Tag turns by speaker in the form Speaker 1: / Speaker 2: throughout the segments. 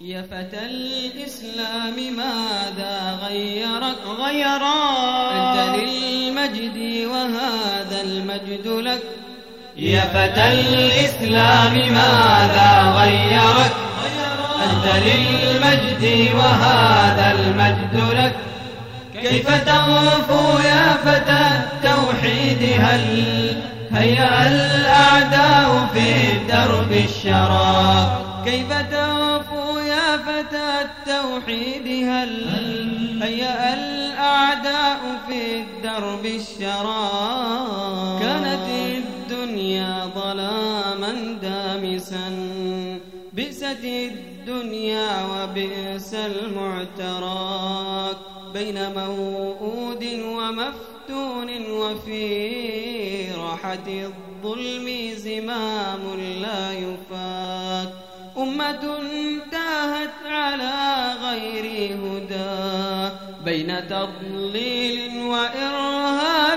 Speaker 1: يا فتى الإسلام ماذا غيرك؟
Speaker 2: أنت
Speaker 1: للمجد وهذا المجد لك.
Speaker 2: يا فتى الإسلام ماذا غيرك؟ أنت للمجد وهذا المجد لك. كيف تغفو يا فتى التوحيد؟ هل هيأ الأعداء في درب الشرى؟
Speaker 1: كيف تغفو يا فتى التوحيد؟ هل هيأ الأعداء في درب الشرى؟ كانت الدنيا ظلاما دامسا، بئست الدنيا وبئس المعتراك، بين موؤود ومفتون وفي راحة الظلم زمام لا يفاك. أمة تاهت على غير هدى، بين تضليل وإرهاب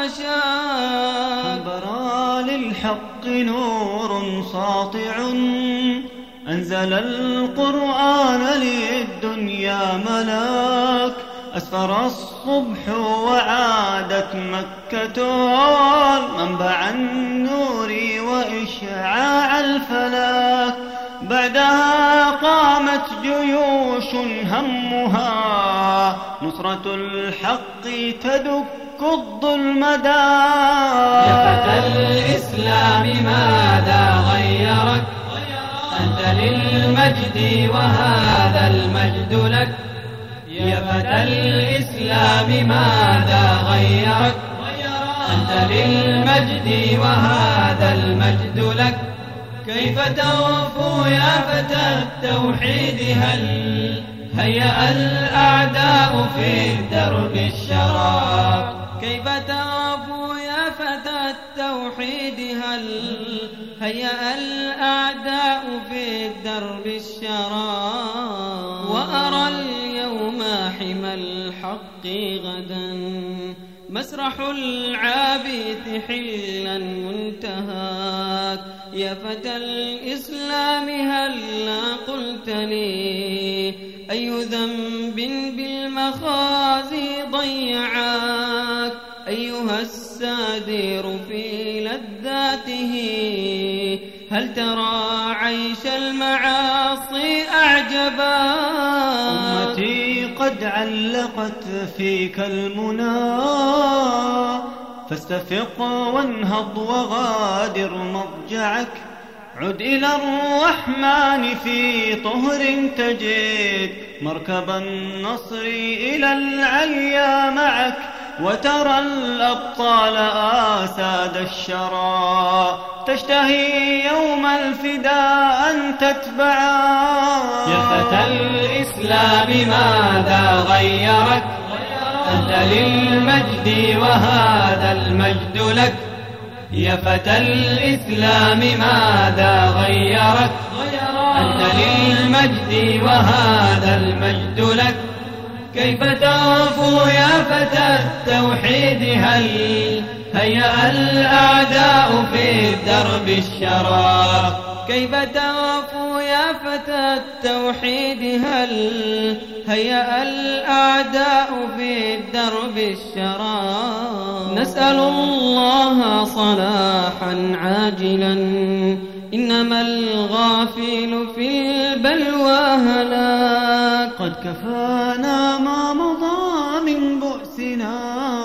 Speaker 1: وشاك.
Speaker 2: برا للحق نور ساطع، أنزل القرآن للدنيا ملاك. أسفر الصبح وعادت مكة منبع النور وإشعاع الفلاك. بعدها قامت جيوش همها نصرة الحق تدك الظلم داك.
Speaker 1: يا فتى الإسلام ماذا غيرك؟ أنت للمجد وهذا المجد لك. يا فتى الإسلام ماذا غيرك؟ أنت للمجد وهذا المجد لك. كيف تغفو يا فتى التوحيد؟ هل هيأ الأعداء في درب الشرى؟ كيف تغفو يا فتى التوحيد؟ هل هيأ الأعداء في درب الشرى؟ وأرى اليوم حمى الحق غدا، مسرح العابث حلا منتهاك. يا فتى الإسلام هلا قلت لي أي ذنب بالمخازي ضيعاك؟ أيها السادير في لذاته، هل ترى عيش المعاصي أعجباك؟
Speaker 2: أمتي قد علقت فيك المنى، فاستفق وانهض وغادر مضجعك. عد إلى الرحمن في طهر تجد مركب النصر إلى العليا معك. وترى الأبطال آساد الشرى تشتهي يوم الفداء أن تتبعا.
Speaker 1: يا فتى الإسلام ماذا غيرك؟ أنت للمجد وهذا المجد لك. يا فتى الإسلام ماذا غيرك؟ أنت للمجد وهذا المجد لك. كيف تغفو يا فتى التوحيد؟ هل هيأ الأعداء في درب الشرى؟ كيف تغفو يا فتى التوحيد؟ هل هيأ الأعداء في درب الشرى؟ نسأل الله صلاحا عاجلا، إنما الغافل في البلوى هلاك.
Speaker 2: قد كفانا ما مضى من بؤسنا،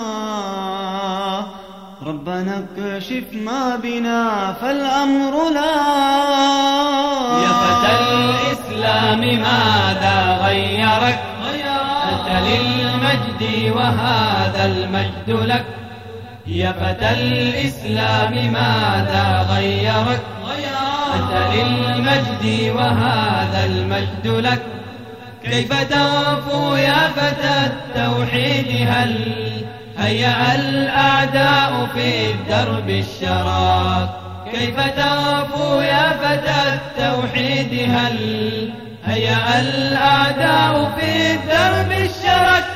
Speaker 2: ربنا اكشف ما بنا فالأمر لا.
Speaker 1: يا فتى الإسلام ماذا غيرك؟ أنت للمجد وهذا المجد لك. يا فتى الإسلام ماذا غيرك؟ أنت للمجد وهذا المجد لك. كيف تغفو يا فتى التوحيد؟ هل هيأ الأعداء في درب الشرى؟ كيف تغفو يا فتى التوحيد؟ هل هيأ الأعداء في درب الشرى؟